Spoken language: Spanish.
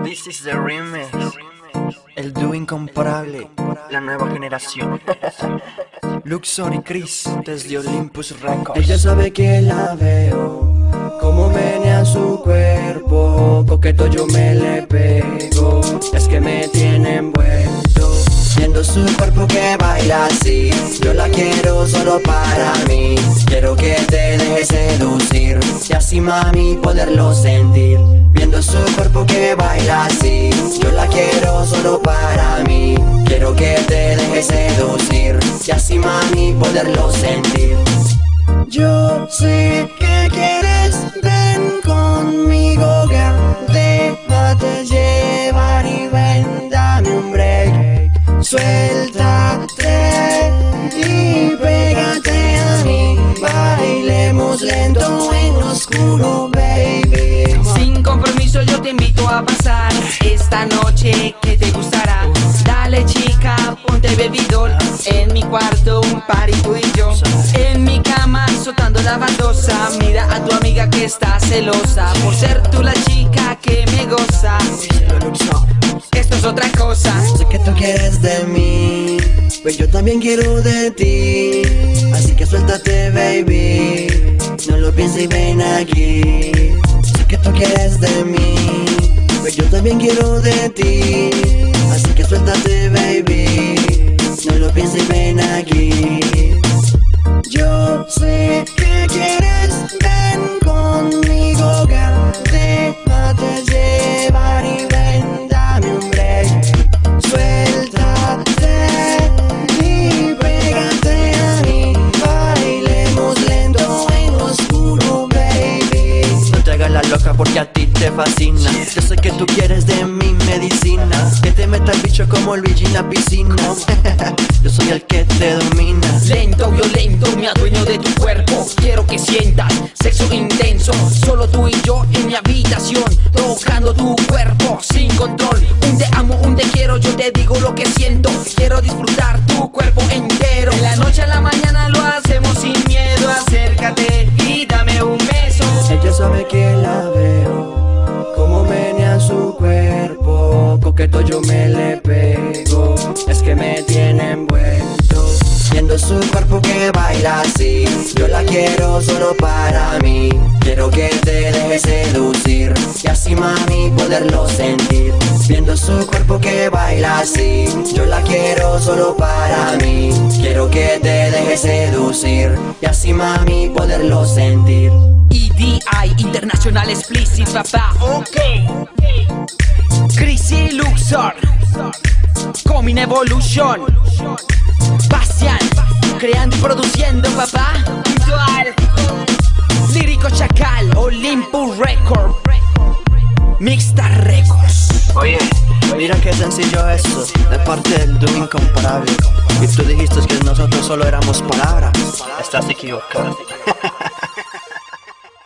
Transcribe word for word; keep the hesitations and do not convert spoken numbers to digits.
This is the remix. El dúo incomparable, la nueva generación. Luxor y Chris desde Olympus Records. Ella sabe que la veo, como menea su cuerpo. Coqueto yo me le pego, es que me tiene envuelto. Viendo su cuerpo que baila así, yo la quiero solo para mí. Quiero que te dejes seducir y así mami poderlo sentir. Viendo su cuerpo que baila así, yo la quiero solo para mí. Quiero que te dejes seducir y así mami poderlo sentir. Yo sé que quieres, ven conmigo, girl. Déjate llevar y ven, dame un break. Suéltate y pégate a mí. Bailemos lento en lo oscuro, baby. Sin compromiso yo te invito a pasar esta noche que te gustará. Dale chica, ponte bebidor. En mi cuarto un party tú y yo. En mi cama soltando la baldosa. Mira a tu amiga que está celosa por ser tú la chica que me goza. Esto es otra cosa. Sé que tú quieres de mí, pues yo también quiero de ti. Así que suéltate, baby, no lo pienses y ven aquí. Sé que tú quieres de mí, pues yo también quiero de ti. Así que suéltate, baby, no lo pienses y ven aquí. Yo sé que quieres, ven conmigo, girl. Déjate llevar y ven, dame un break. Suéltate y pégate a mí. Bailemos lento en lo oscuro, baby. No te hagas la loca porque a ti te fascina. Yo sé que tú quieres de mi medicina, que te meta el bicho como Luigi en la piscina. Yo soy el que te domina. Lento, violento, me adueño de tu cuerpo. Quiero que sientas sexo intenso. Solo tú y yo en mi habitación, tocando tu cuerpo sin control. Un te amo, un te quiero, yo te digo lo que siento. Quiero disfrutar tu cuerpo entero. De la noche a la mañana lo hacemos sin miedo. Acércate y dame un beso. Ella sabe que la veo, como menea su cuerpo. Coqueto yo me le pego, es que me tiene envuelto. Viendo su cuerpo que baila así, yo la quiero solo para mí. Quiero que te dejes seducir y así mami poderlo sentir. Viendo su cuerpo que baila así, yo la quiero solo para mí. Quiero que te dejes seducir y así mami poderlo sentir. E D I International Explicit, papá, ok. Chris y Luxor, Coming Evolution, Bastian, creando y produciendo, papá. Visual, Lírico Chacal, Olympus Records, Mixta Records. Oye, mira qué sencillo esto, de parte del dúo incomparable. Y tú dijiste que nosotros solo éramos palabras. Estás equivocado.